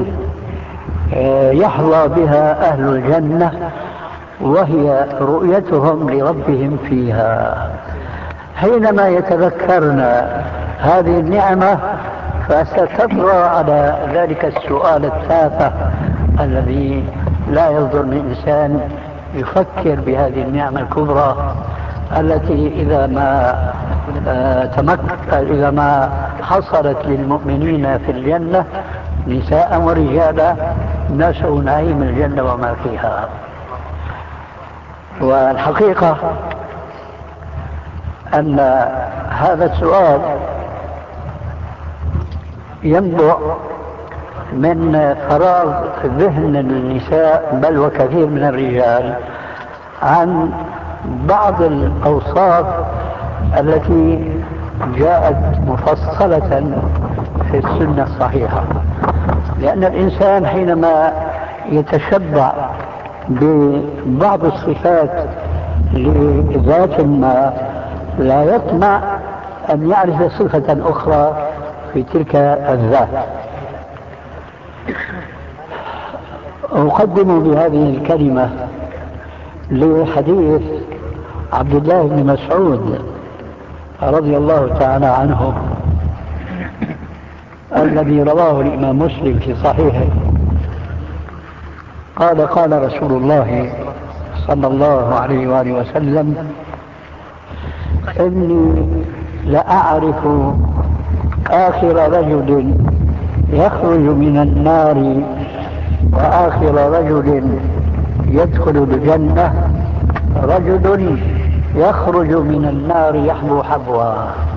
يحظى بها أهل الجنة، وهي رؤيتهم لربهم فيها. حينما يتذكرن هذه النعمة فستطرأ على ذلك السؤال التافه الذي لا يصدر من إنسان يفكر بهذه النعمة الكبرى التي إذا ما حصلت للمؤمنين في الجنة نساء ورجالا نشأوا نعيم الجنة وما فيها. والحقيقة أن هذا السؤال ينبع من فراغ ذهن النساء بل وكثير من الرجال عن بعض الأوصاف التي جاءت مفصلة في السنة الصحيحة. لأن الإنسان حينما يتشبع ببعض الصفات لذات ما لا يطمع أن يعرف صفة أخرى في تلك الذات. أقدم بهذه الكلمة لحديث عبد الله بن مسعود رضي الله تعالى عنه الذي رواه الإمام مسلم في صحيحه. قال رسول الله صلى الله عليه وآله وسلم: إني لأعرف آخر رجل يخرج من النار وآخر رجل يدخل الجنة رجل يخرج من النار يحبو حبوا.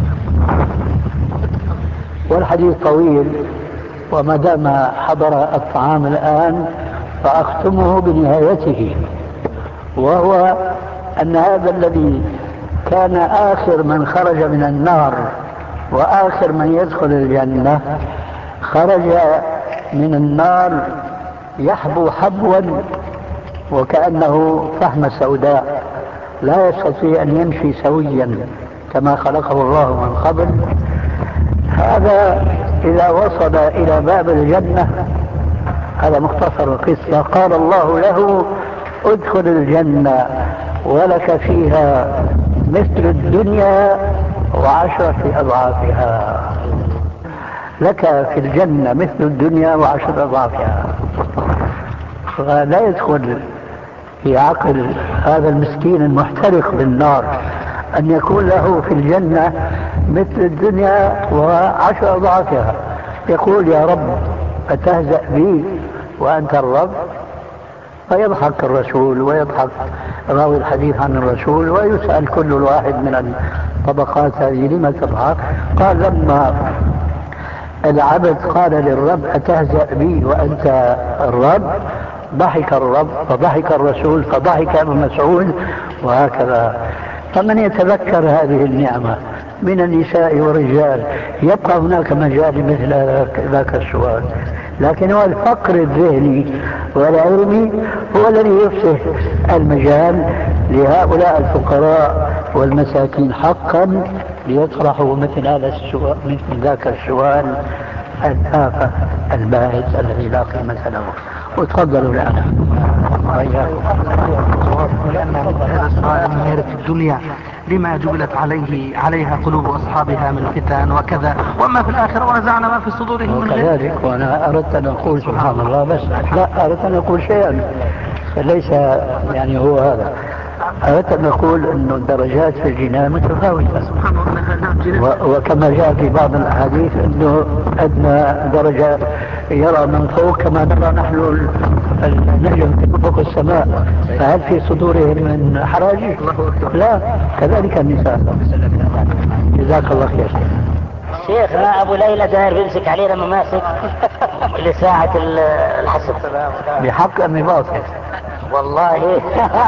والحديث طويل، وما دام حضر الطعام الآن فأختمه بنهايته، وهو أن هذا الذي كان آخر من خرج من النار وآخر من يدخل الجنة خرج من النار يحبو حبوا وكأنه فحمة سوداء لا يستطيع أن يمشي سويا كما خلقه الله من قبل. هذا إذا وصل إلى باب الجنة، هذا مختصر القصة، قال الله له: ادخل الجنة ولك فيها مثل الدنيا وعشرة أضعافها. لك في الجنة مثل الدنيا وعشرة أضعافها. فلا يدخل في عقل هذا المسكين المحترق بالنار أن يكون له في الجنة مثل الدنيا وعشرة أضعافها. يقول: يا رب أتهزأ بي وأنت الرب؟ فيضحك الرسول ويضحك راوي الحديث عن الرسول، ويسأل كل واحد من الطبقات هذه: لما تضحك؟ قال: لما العبد قال للرب أتهزأ بي وأنت الرب، ضحك الرب فضحك الرسول فضحك ابن مسعود، وهكذا. فمن يتذكر هذه النعمة من النساء والرجال يبقى هناك مجال مثل ذاك السؤال. لكن هو الفقر الذهني والعلمي هو الذي يفسح المجال لهؤلاء الفقراء والمساكين حقا ليطرحوا مثل هذا السؤال، مثل ذاك السؤال التافه الباهت الذي لا قيمة له. وتفضلوا الآن. هذا السؤال من هيرة الدنيا لما جبلت عليها قلوب أصحابها من فتن وكذا، وأما في الآخرة ونزعنا ما في صدورهم من غل. وكذلك، وأنا أردت أن أقول سبحان الله، بس لا أردت أن أقول شيئا ليس يعني هو هذا. أردت أن أقول أن الدرجات في الجنان متفاوتة، وكما جاء في بعض الأحاديث أنه أدنى درجة يرى من فوق كما نرى نحن النجم في فوق السماء، فهل في صدورهم من حراج؟ لا، كذلك النساء. جزاك الله خير. شيخنا أبو ليلى داير بيمسك علينا مماسك لساعة الحسب بحق أم باطل؟ والله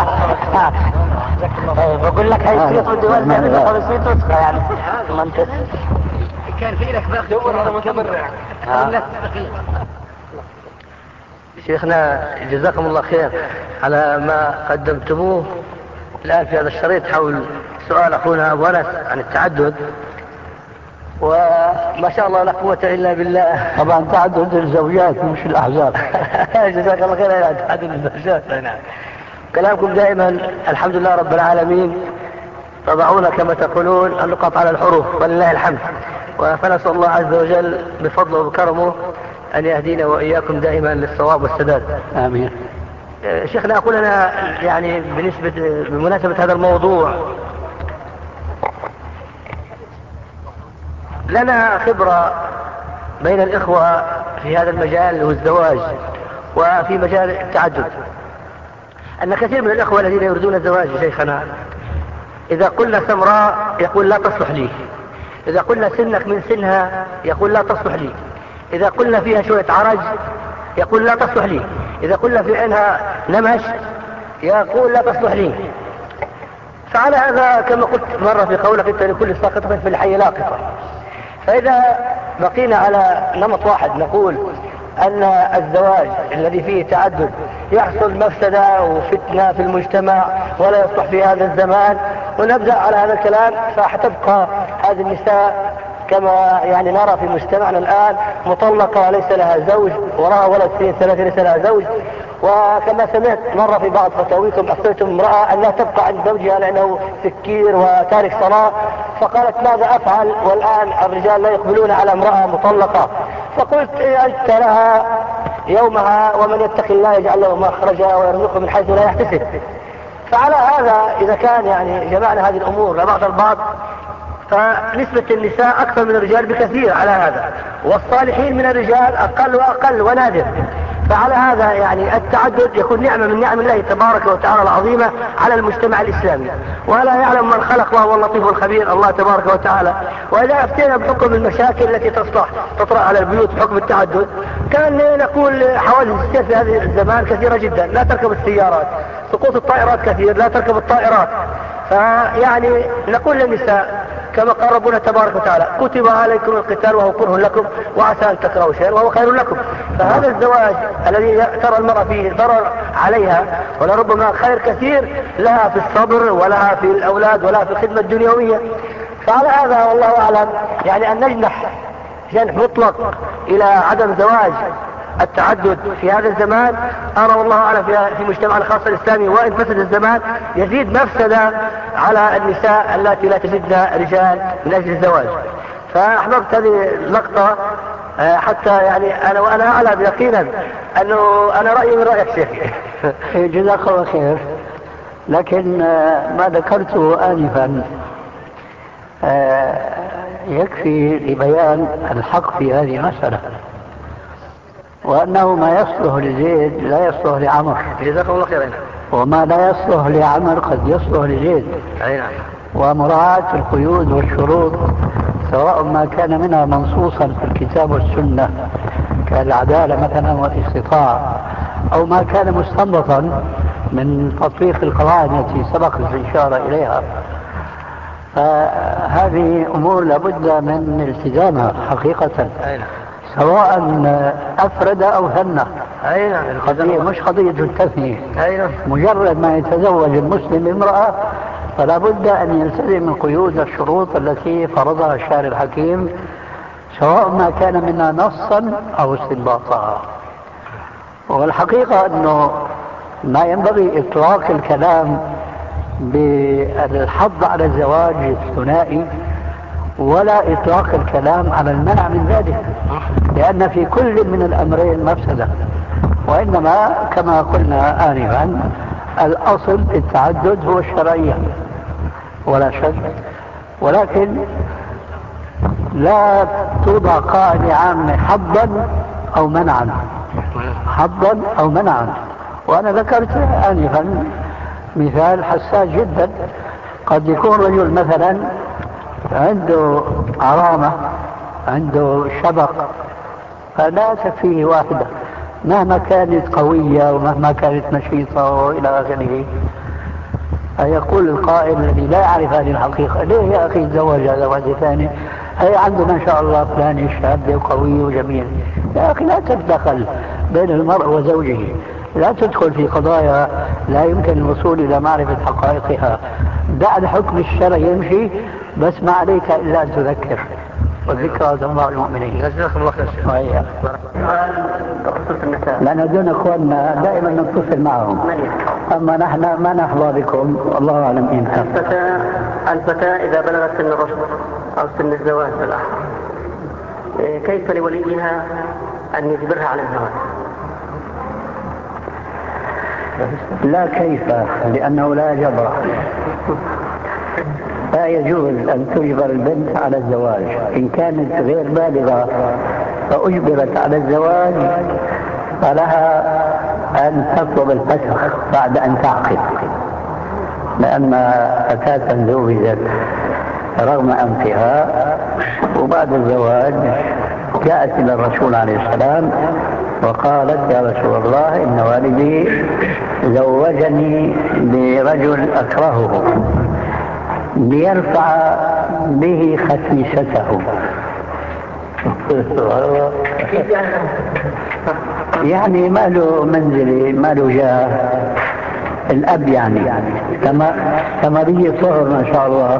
بقول لك هيصير ودي وزع منه 50 نسخة يعني منطق. كان في لك باقي دور على متبرع. شيخنا جزاكم الله خير على ما قدمتموه الآن في هذا الشريط حول سؤال أخونا أبو أنس عن التعدد، وما شاء الله لا قوة إلا بالله. طبعا تعدد الزوجات مش الأحزاب. جزاك الله خير على تعدد الزوجات. نعم، كلامكم دائما الحمد لله رب العالمين تضعون كما تقولون النقاط على الحروف ولله الحمد، فنسأل الله عز وجل بفضله وبكرمه أن يهدينا وإياكم دائما للصواب والسداد. آمين. شيخنا أقول أنا يعني بمناسبة هذا الموضوع، لنا خبرة بين الإخوة في هذا المجال والزواج وفي مجال التعدد، أن كثير من الإخوة الذين يريدون الزواج شيخنا إذا قلنا سمراء يقول لا تصلح لي، إذا قلنا سنك من سنها يقول لا تصلح لي، إذا قلنا فيها شوية عرج يقول لا تصلح لي، إذا قلنا في عينها نمش يقول لا تصلح لي. فعلى هذا كما قلت مرة في قولك أنت لكل ساقطة في الحي لاقطة. فإذا بقينا على نمط واحد نقول أن الزواج الذي فيه تعدد يحصل مفسدة وفتنة في المجتمع ولا يصلح في هذا الزمان، ونبدأ على هذا الكلام، فحتبقى هذه النساء كما يعني نرى في مجتمعنا الآن مطلقة ليس لها زوج، وراها ولد 2 3 ليس لها زوج. وكما سمعت مرة في بعض فتاويكم أفتيتم امرأة أن لا تبقى عند زوجها لأنه سكير وتارك صلاة، فقالت ماذا أفعل والآن الرجال لا يقبلون على امرأة مطلقة؟ فقلت أجت لها يومها ومن يتق الله يجعل له مخرجا ويرزقه من حيث لا يحتسب. فعلى هذا إذا كان يعني جمعنا هذه الأمور لبعض البعض، فنسبة النساء أكثر من الرجال بكثير على هذا، والصالحين من الرجال أقل وأقل ونادر. فعلى هذا يعني التعدد يكون نعمة من نعم الله تبارك وتعالى العظيمة على المجتمع الإسلامي، ولا يعلم من خلق وهو اللطيف الخبير الله تبارك وتعالى. وإذا أفتينا بحكم المشاكل التي تطرأ على البيوت بحكم التعدد، كان نقول حوادث السير في هذه الزمان كثيرة جدا، لا تركب السيارات، سقوط الطائرات كثير، لا تركب الطائرات. فيعني نقول للنساء كما قال ربنا تبارك وتعالى كتب عليكم القتال وهو كره لكم وعسى أن تكرهوا شيئا وهو خير لكم. فهذا الزواج الذي ترى المرأة فيه ضرر عليها ولربما خير كثير لها في الصبر ولها في الأولاد ولها في الخدمة الدنيوية. فعلى هذا والله أعلم يعني أن نجنح جنح مطلق إلى عدم زواج التعدد في هذا الزمان، أرى والله أعلم في مجتمعنا الخاص الإسلامي، وإن فسد الزمان يزيد مفسدة على النساء التي لا تجدن رجال من أجل الزواج. فأحببت هذه اللقطة حتى يعني أنا أعلم يقينا أنه أنا رأيي من رأيك شيخ. جزاك الله خير. لكن ما ذكرته آنفا يكفي لبيان الحق في هذه المسألة، وأنه ما يصلح لزيد لا يصلح لعمر. جزاك الله خير. وما لا يصلح لعمر قد يصلح لزيد. ومراعاة القيود والشروط سواء ما كان منها منصوصا في الكتاب والسنة كالعدالة مثلا والاستطاعة، أو ما كان مستنبطا من تطبيق القواعد التي سبق الإشارة إليها، فهذه أمور لابد من التزامها حقيقة، سواء أفرد أو ثنى. القضية مش قضية التثنية. مجرد ما يتزوج المسلم امرأة فلا بد أن يلتزم القيود والشروط التي فرضها الشارع الحكيم، سواء ما كان منها نصا أو استنباطا. والحقيقة أنه ما ينبغي إطلاق الكلام بالحض على الزواج الثنائي ولا إطلاق الكلام على المنع من ذلك، لأن في كل من الأمرين مفسدة، وإنما كما قلنا آنفا الأصل التعدد هو الشرعية ولا شك، ولكن لا توضع قاعدة عامة حظا أو منعا، حظا أو منعا. وأنا ذكرت آنفا مثال حساس جدا، قد يكون رجل مثلا عنده عرامة، عنده شبق، فلا تكفيه واحدة مهما كانت قوية ومهما كانت نشيطة وإلى آخره. يقول القائل الذي لا يعرف هذه الحقيقة: ليه يا أخي تزوج هذا واحد ثاني؟ هي عندنا إن شاء الله فلان شاب وقوي وجميل. يا أخي لا تتدخل بين المرء وزوجه، لا تدخل في قضايا لا يمكن الوصول إلى معرفة حقائقها. دع الحكم الشرعي يمشي، بس ما عليك إلا أن تذكر، والذكرى تنفع المؤمنين. جزاكم الله خير. بخصوص النساء، لأن دون أخواننا دائما نتصل معهم، أما نحن ما نحظى بكم، والله أعلم إمتى. الفتاة إذا بلغت سن الرشد أو سن الزواج بالأحرى، كيف لوليها أن يجبرها على الزواج؟ لا كيف، لأنه لا جبر. لا يجوز أن تجبر البنت على الزواج. إن كانت غير بالغة فأجبرت على الزواج فلها أن تطلب الفسخ بعد أن تعقد، لأن فتاة زوجت رغم أنفها وبعد الزواج جاءت إلى الرسول عليه السلام وقالت: يا رسول الله، إن والدي زوجني برجل أكرهه ليرفع به خسيسته. يعني ما له منزلي، ما له جاه، الأب يعني ثمرية صهر ما شاء الله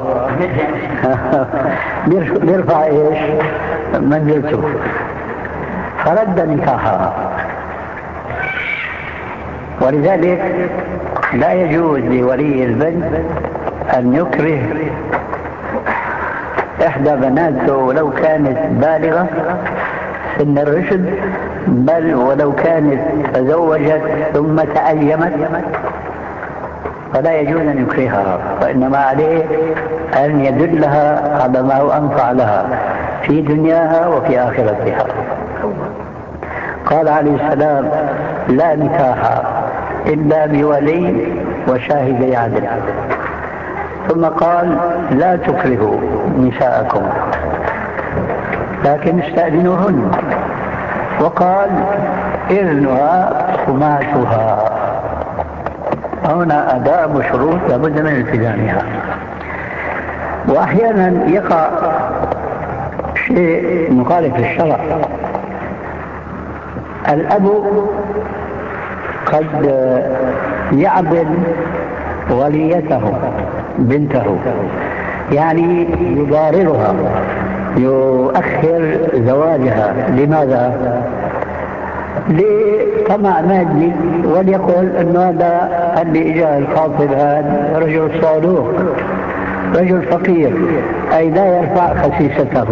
بيرفع إيش منزلته، فرد نكاحها. ولذلك لا يجوز لولي البنت أن يكره إحدى بناته ولو كانت بالغة سن الرشد، بل ولو كانت تزوجت ثم تأيمت فلا يجوز أن يكرهها، وإنما عليه أن يدلها على ما هو أنفع لها في دنياها وفي آخرتها. قال عليه السلام: لا نكاح إلا بولي وشاهدي عدل. ثم قال: لا تكرهوا نساءكم لكن استأذنوهن. وقال: إذنها حماتها. هنا أداء وشروط لابد من التزامها. وأحيانا يقع شيء مخالف للشرع. الأب قد يعبد وليته بنته، يعني يضاررها، يؤخر زواجها. لماذا؟ لطمع مادي، وليقول أن هذا اللي إجاه الخاطب هذا رجل صالوح، رجل فقير، أي لا يرفع خسيسته.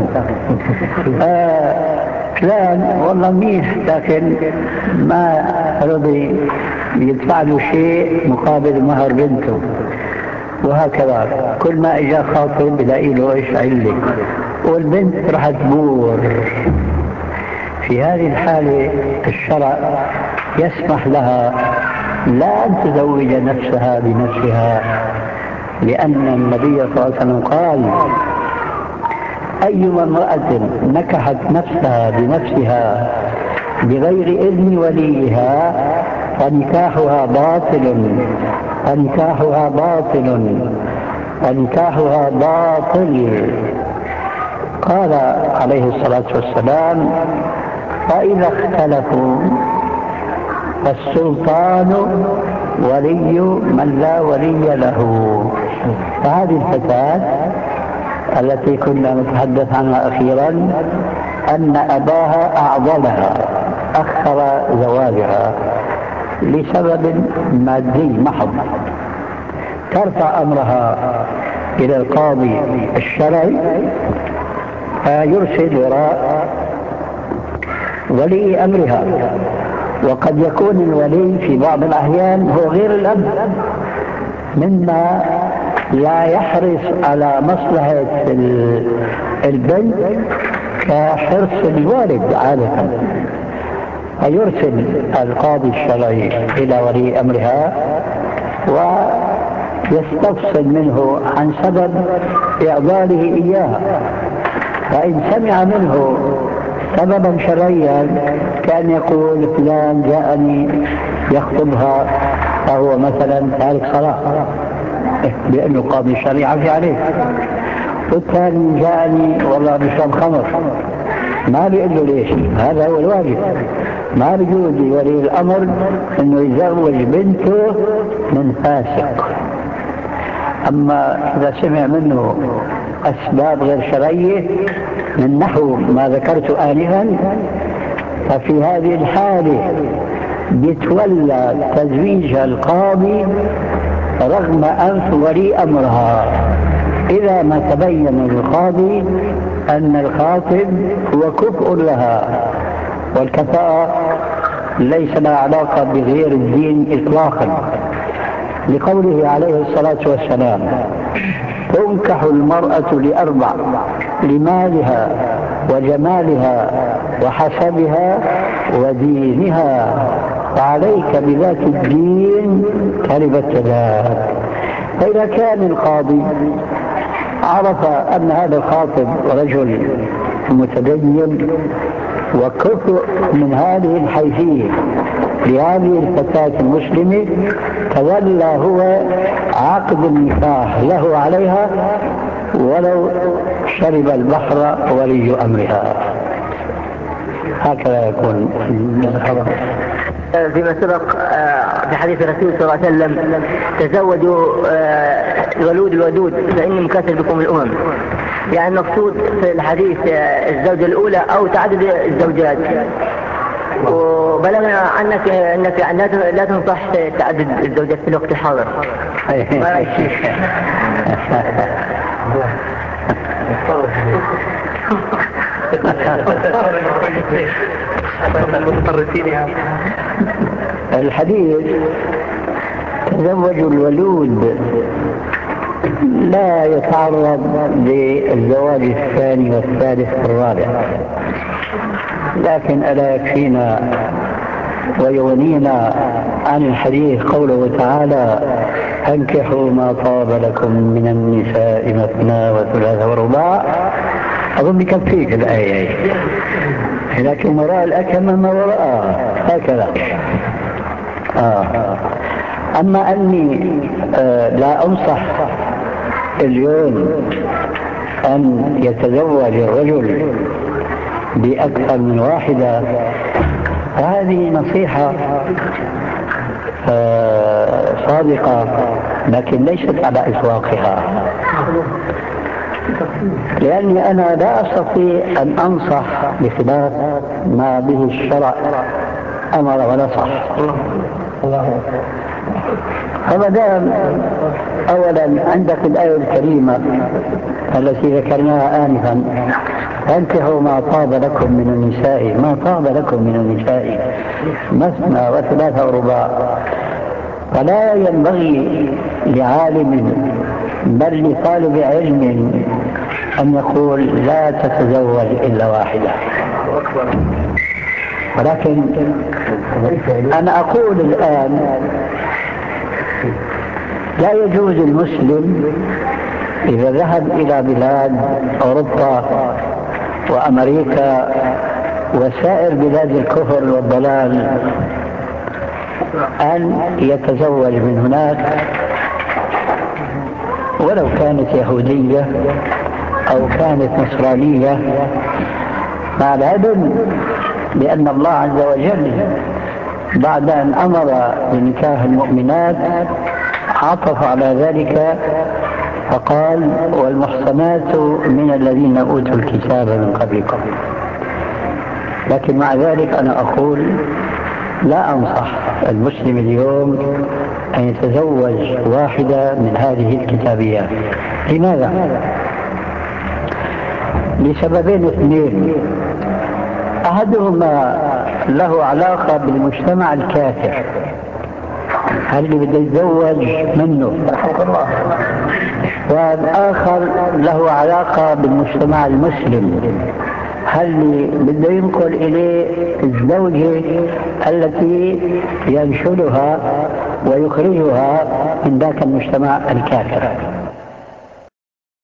فلان والله منيح لكن ما رضي يدفع له شيء مقابل مهر بنته، وهكذا كل ما اجا خاطب يلاقي له ايش علة، والبنت راح تبور. في هذه الحالة الشرع يسمح لها لا أن تزوج نفسها بنفسها، لأن النبي صلى الله عليه وسلم قال: أيما امرأة نكحت نفسها بنفسها بغير إذن وليها فنكاحها باطل، فنكاحها باطل، فنكاحها باطل. قال عليه الصلاة والسلام: فإذا اختلفوا فالسلطان ولي من لا ولي له. فهذه الفتاة التي كنا نتحدث عنها أخيرا أن أباها أعضلها أخر زواجها لسبب مادي محض، ترفع أمرها إلى القاضي الشرعي فيرسل وراء ولي أمرها. وقد يكون الولي في بعض الأحيان هو غير الأب، مما لا يحرص على مصلحة البنت كحرص الوالد عادة، فيرسل القاضي الشرعي إلى ولي أمرها ويستفصل منه عن سبب إعضاله إياها، فإن سمع منه سببا شرعيا كان يقول فلان جاءني يخطبها فهو مثلا تارك صلاة لأنه قاضي الشريعة في عليه، والثاني جاءني والله بشرب خمر، ما بيقول له ليش، هذا هو الواجب. ما بيجوز لولي الأمر انه يزوج بنته من فاسق. اما اذا سمع منه اسباب غير شرعية من نحو ما ذكرت آنفا، ففي هذه الحالة يتولى تزويجها القاضي رغم أنف ولي أمرها، إذا ما تبين للقاضي أن الخاطب هو كفء لها، والكفاءة ليس لها علاقة بغير الدين إطلاقا، لقوله عليه الصلاة والسلام: تنكح المرأة لأربع: لمالها وجمالها وحسبها ودينها، فعليك بذات الدين تربت يداك. فإذا كان القاضي عرف أن هذا الخاطب رجل متدين وكفء من هذه الحيثية لهذه الفتاة المسلمة، تولى هو عقد النكاح له عليها ولو شرب البحر ولي أمرها. هكذا يكون. فيما سبق في حديث الرسول صلى الله عليه وسلم: تزوجوا الولود الودود فإني مكاثر بكم الأمم. يعني المقصود في الحديث الزوجة الأولى أو تعدد الزوجات، وبلغنا عنك أنك لا تنصح تعدد الزوجات في الوقت الحاضر. الحديث تزوجوا الولود لا يتعرض للزواج الثاني والثالث والرابع، لكن ألا يكفينا ويغنينا عن الحديث قوله تعالى: انكحوا ما طاب لكم من النساء مثنى وثلاث ورباع. أظن بكفيك الآية، لكن وراء الأكمة ما وراءها هكذا. أما أني لا أنصح اليوم أن يتزوج الرجل بأكثر من واحدة، هذه نصيحة صادقة لكن ليست على إطلاقها، لأني أنا لا أستطيع أن أنصح بخلاف ما به الشرع أمر ونصح. فمادام أولا عندك الآية الكريمة التي ذكرناها آنفا: فانكحوا ما طاب لكم من النساء، ما طاب لكم من النساء مثنى وثلاث ورباع، فلا ينبغي لعالم بل لطالب علم أن يقول لا تتزوج إلا واحدة. ولكن أنا أقول الآن لا يجوز المسلم إذا ذهب إلى بلاد أوروبا وأمريكا وسائر بلاد الكفر والضلال أن يتزوج من هناك ولو كانت يهودية أو كانت نصرانية، مع العلم بأن الله عز وجل بعد أن أمر بنكاح المؤمنات عطف على ذلك فقال: والمحصنات من الذين أوتوا الكتاب من قبلكم. لكن مع ذلك أنا أقول لا أنصح المسلم اليوم أن يتزوج واحدة من هذه الكتابيات. لماذا؟ لسببين اثنين. أحدهما له علاقة بالمجتمع الكافر، هل اللي بده يتزوج منه، والآخر له علاقة بالمجتمع المسلم، هل اللي بده ينقل إليه الزوجة التي ينشلها ويخرجها من ذاك المجتمع الكافر.